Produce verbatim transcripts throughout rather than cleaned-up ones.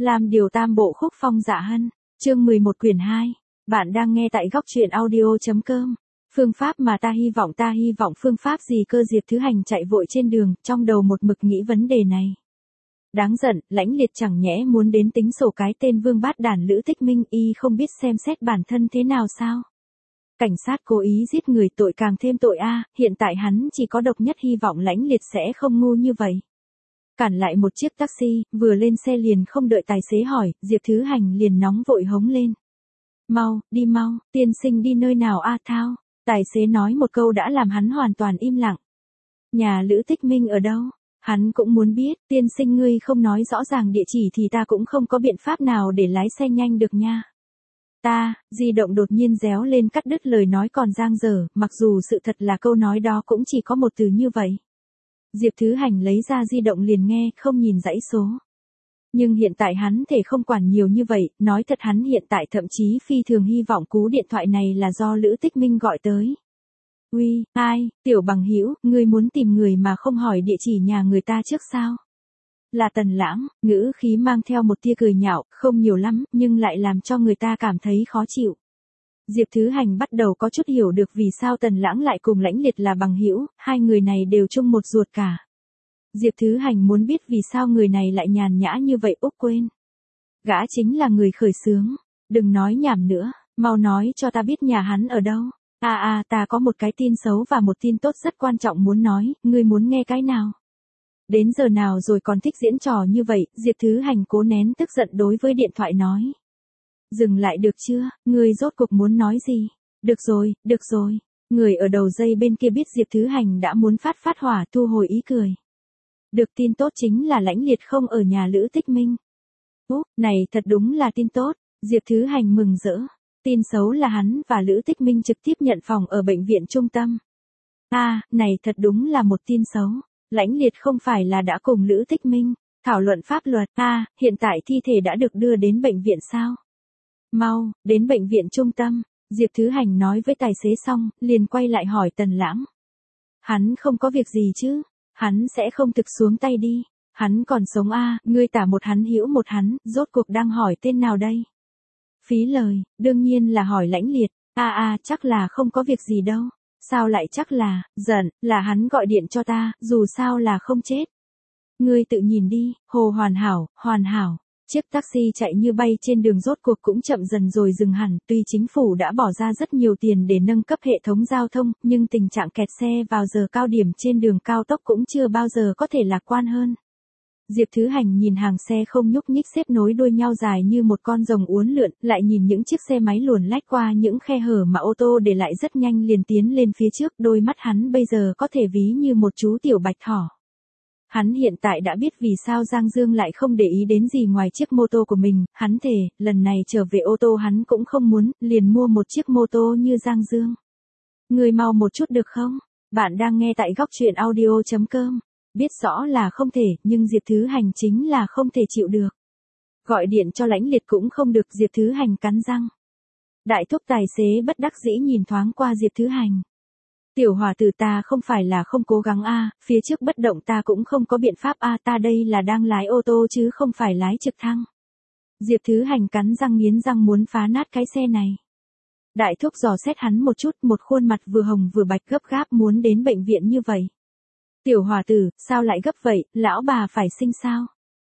Làm điều tam bộ khúc phong dạ hân, chương mười một quyển hai. Bạn đang nghe tại góc truyện audio.com. Phương pháp mà ta hy vọng ta hy vọng phương pháp gì cơ? Diệp Thứ Hành chạy vội trên đường, trong đầu một mực nghĩ vấn đề này. Đáng giận, Lãnh Liệt chẳng nhẽ muốn đến tính sổ cái tên vương bát đản Lữ Tích Minh, y không biết xem xét bản thân thế nào sao? Cảnh sát cố ý giết người tội càng thêm tội a, hiện tại hắn chỉ có độc nhất hy vọng Lãnh Liệt sẽ không ngu như vậy. Cản lại một chiếc taxi, vừa lên xe liền không đợi tài xế hỏi, Diệp Thứ Hành liền nóng vội hống lên. Mau, đi mau, tiên sinh đi nơi nào a thao? Tài xế nói một câu đã làm hắn hoàn toàn im lặng. Nhà Lữ Tích Minh ở đâu? Hắn cũng muốn biết, tiên sinh ngươi không nói rõ ràng địa chỉ thì ta cũng không có biện pháp nào để lái xe nhanh được nha. Ta, di động đột nhiên réo lên cắt đứt lời nói còn dang dở, mặc dù sự thật là câu nói đó cũng chỉ có một từ như vậy. Diệp Thứ Hành lấy ra di động liền nghe, không nhìn dãy số. Nhưng hiện tại hắn thể không quản nhiều như vậy, nói thật hắn hiện tại thậm chí phi thường hy vọng cú điện thoại này là do Lữ Tích Minh gọi tới. Uy, ai, tiểu bằng hữu, ngươi muốn tìm người mà không hỏi địa chỉ nhà người ta trước sao? Là Tần Lãng, ngữ khí mang theo một tia cười nhạo, không nhiều lắm, nhưng lại làm cho người ta cảm thấy khó chịu. Diệp Thứ Hành bắt đầu có chút hiểu được vì sao Tần Lãng lại cùng Lãnh Liệt là bằng hữu, hai người này đều chung một ruột cả. Diệp Thứ Hành muốn biết vì sao người này lại nhàn nhã như vậy. Úc quên. Gã chính là người khởi xướng. Đừng nói nhảm nữa, mau nói cho ta biết nhà hắn ở đâu. À à, ta có một cái tin xấu và một tin tốt rất quan trọng muốn nói, ngươi muốn nghe cái nào? Đến giờ nào rồi còn thích diễn trò như vậy? Diệp Thứ Hành cố nén tức giận đối với điện thoại nói. Dừng lại được chưa, ngươi rốt cuộc muốn nói gì? Được rồi, được rồi. Người ở đầu dây bên kia biết Diệp Thứ Hành đã muốn phát phát hỏa, thu hồi ý cười. Được, tin tốt chính là Lãnh Liệt không ở nhà Lữ Tích Minh. Úp, này thật đúng là tin tốt, Diệp Thứ Hành mừng rỡ. Tin xấu là hắn và Lữ Tích Minh trực tiếp nhận phòng ở bệnh viện trung tâm. À, này thật đúng là một tin xấu. Lãnh Liệt không phải là đã cùng Lữ Tích Minh thảo luận pháp luật. À, hiện tại thi thể đã được đưa đến bệnh viện sao? Mau, đến bệnh viện trung tâm. Diệp Thứ Hành nói với tài xế xong, liền quay lại hỏi Tần Lãng. Hắn không có việc gì chứ? Hắn sẽ không thực xuống tay đi. Hắn còn sống a, à, ngươi tả một hắn hữu một hắn, rốt cuộc đang hỏi tên nào đây? Phí lời, đương nhiên là hỏi Lãnh Liệt. A à, a, à, chắc là không có việc gì đâu. Sao lại chắc là, giận, là hắn gọi điện cho ta, dù sao là không chết. Ngươi tự nhìn đi, hồ hoàn hảo, hoàn hảo. Chiếc taxi chạy như bay trên đường rốt cuộc cũng chậm dần rồi dừng hẳn, tuy chính phủ đã bỏ ra rất nhiều tiền để nâng cấp hệ thống giao thông, nhưng tình trạng kẹt xe vào giờ cao điểm trên đường cao tốc cũng chưa bao giờ có thể lạc quan hơn. Diệp Thứ Hành nhìn hàng xe không nhúc nhích xếp nối đuôi nhau dài như một con rồng uốn lượn, lại nhìn những chiếc xe máy luồn lách qua những khe hở mà ô tô để lại rất nhanh liền tiến lên phía trước, đôi mắt hắn bây giờ có thể ví như một chú tiểu bạch thỏ. Hắn hiện tại đã biết vì sao Giang Dương lại không để ý đến gì ngoài chiếc mô tô của mình, hắn thề, lần này trở về ô tô hắn cũng không muốn, liền mua một chiếc mô tô như Giang Dương. Người mau một chút được không? Bạn đang nghe tại góc truyện audio.com. Biết rõ là không thể, nhưng Diệp Thứ Hành chính là không thể chịu được. Gọi điện cho Lãnh Liệt cũng không được, Diệp Thứ Hành cắn răng. Đại thúc tài xế bất đắc dĩ nhìn thoáng qua Diệp Thứ Hành. Tiểu hòa tử, ta không phải là không cố gắng a, à, phía trước bất động ta cũng không có biện pháp a, à, ta đây là đang lái ô tô chứ không phải lái trực thăng. Diệp Thứ Hành cắn răng nghiến răng muốn phá nát cái xe này. Đại thúc dò xét hắn một chút, một khuôn mặt vừa hồng vừa bạch gấp gáp muốn đến bệnh viện như vậy. Tiểu hòa tử, sao lại gấp vậy, lão bà phải sinh sao?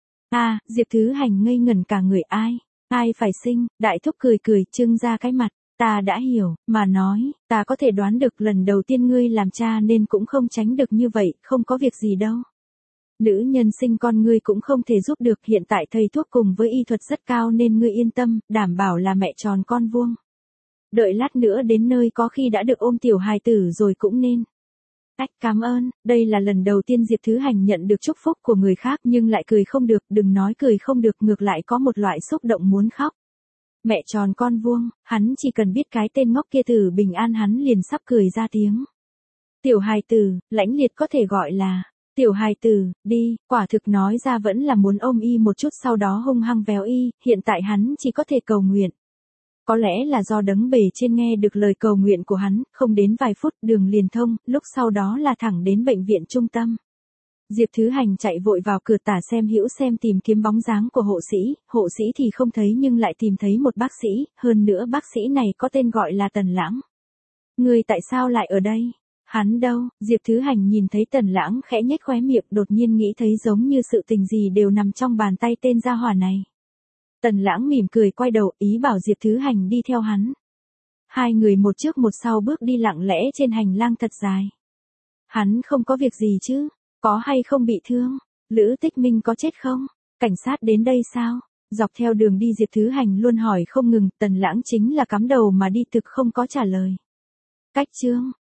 À, Diệp Thứ Hành ngây ngẩn cả người. Ai, ai phải sinh? Đại thúc cười cười, trưng ra cái mặt. Ta đã hiểu, mà nói, ta có thể đoán được lần đầu tiên ngươi làm cha nên cũng không tránh được như vậy, không có việc gì đâu. Nữ nhân sinh con ngươi cũng không thể giúp được, hiện tại thầy thuốc cùng với y thuật rất cao nên ngươi yên tâm, đảm bảo là mẹ tròn con vuông. Đợi lát nữa đến nơi có khi đã được ôm tiểu hài tử rồi cũng nên. Ách, cảm ơn, đây là lần đầu tiên Diệp Thứ Hành nhận được chúc phúc của người khác nhưng lại cười không được, đừng nói cười không được, ngược lại có một loại xúc động muốn khóc. Mẹ tròn con vuông, hắn chỉ cần biết cái tên ngốc kia từ bình an hắn liền sắp cười ra tiếng. Tiểu hài tử, Lãnh Liệt có thể gọi là tiểu hài tử, đi, quả thực nói ra vẫn là muốn ôm y một chút sau đó hung hăng véo y, hiện tại hắn chỉ có thể cầu nguyện. Có lẽ là do đấng bề trên nghe được lời cầu nguyện của hắn, không đến vài phút đường liền thông, lúc sau đó là thẳng đến bệnh viện trung tâm. Diệp Thứ Hành chạy vội vào cửa tả xem hữu xem tìm kiếm bóng dáng của hộ sĩ, hộ sĩ thì không thấy nhưng lại tìm thấy một bác sĩ, hơn nữa bác sĩ này có tên gọi là Tần Lãng. Người tại sao lại ở đây? Hắn đâu? Diệp Thứ Hành nhìn thấy Tần Lãng khẽ nhếch khóe miệng, đột nhiên nghĩ thấy giống như sự tình gì đều nằm trong bàn tay tên gia hỏa này. Tần Lãng mỉm cười quay đầu, ý bảo Diệp Thứ Hành đi theo hắn. Hai người một trước một sau bước đi lặng lẽ trên hành lang thật dài. Hắn không có việc gì chứ? Có hay không bị thương? Lữ Tích Minh có chết không? Cảnh sát đến đây sao? Dọc theo đường đi Diệp Thứ Hành luôn hỏi không ngừng, Tần Lãng chính là cắm đầu mà đi thực không có trả lời. Cách chương